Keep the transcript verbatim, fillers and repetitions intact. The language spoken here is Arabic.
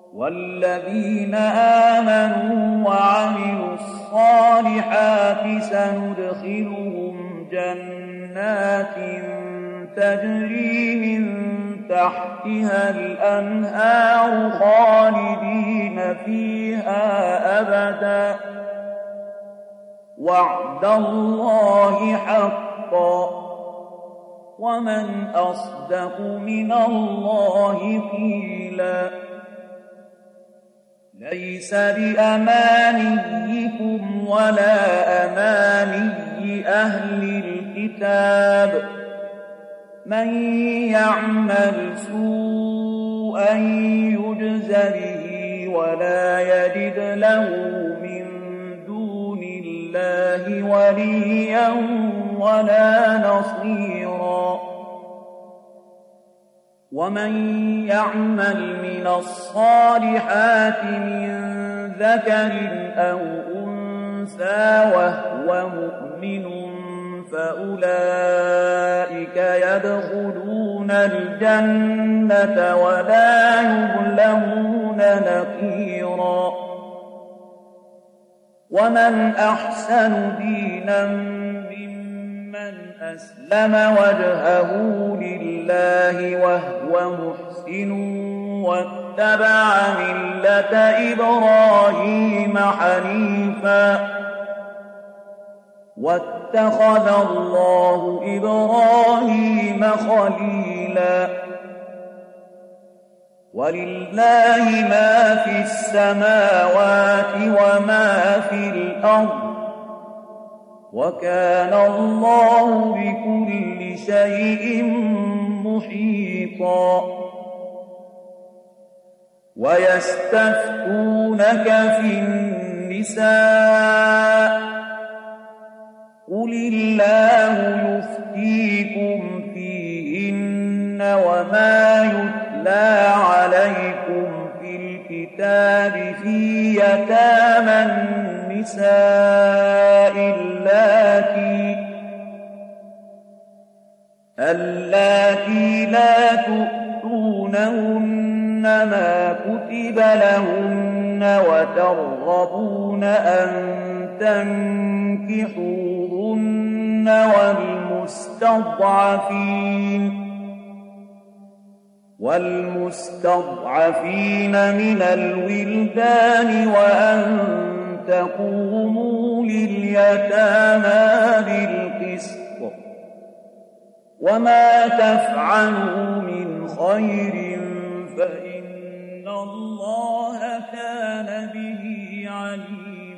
والذين آمنوا وعملوا الصالحات سندخلهم جنات تجري من تحتها الأنهار خالدين فيها أبدا وعد الله حقا ومن أصدق من الله قيلا ليس بأمانيكم ولا أماني أهل الكتاب من يعمل سوءا يجز به ولا يجد له من دون الله وليا ولا نصيرا ومن يعمل من الصالحات من ذكر أو أنثى وهو مؤمن فأولئك يدخلون الجنة ولا يظلمون نقيرا ومن أحسن دينا ممن أسلم وجهه لله وهو محسن واتبع ملة إبراهيم حنيفا واتخذ الله إبراهيم خليلا ولله ما في السماوات وما في الأرض وكان الله بكل شيء محيطا ويستفتونك في النساء قل الله يفتيكم فيهن وما يتلى عليكم في الكتاب في يتامى النساء اللاتي اللاتي لا تؤتونهن ما كتب لهن وترغبون أن تنكحوهن والمستضعفين والمستضعفين من الولدان وأن تقوموا لليتامى بالقسط وما تفعلوا من خير فإن الله كان به عليما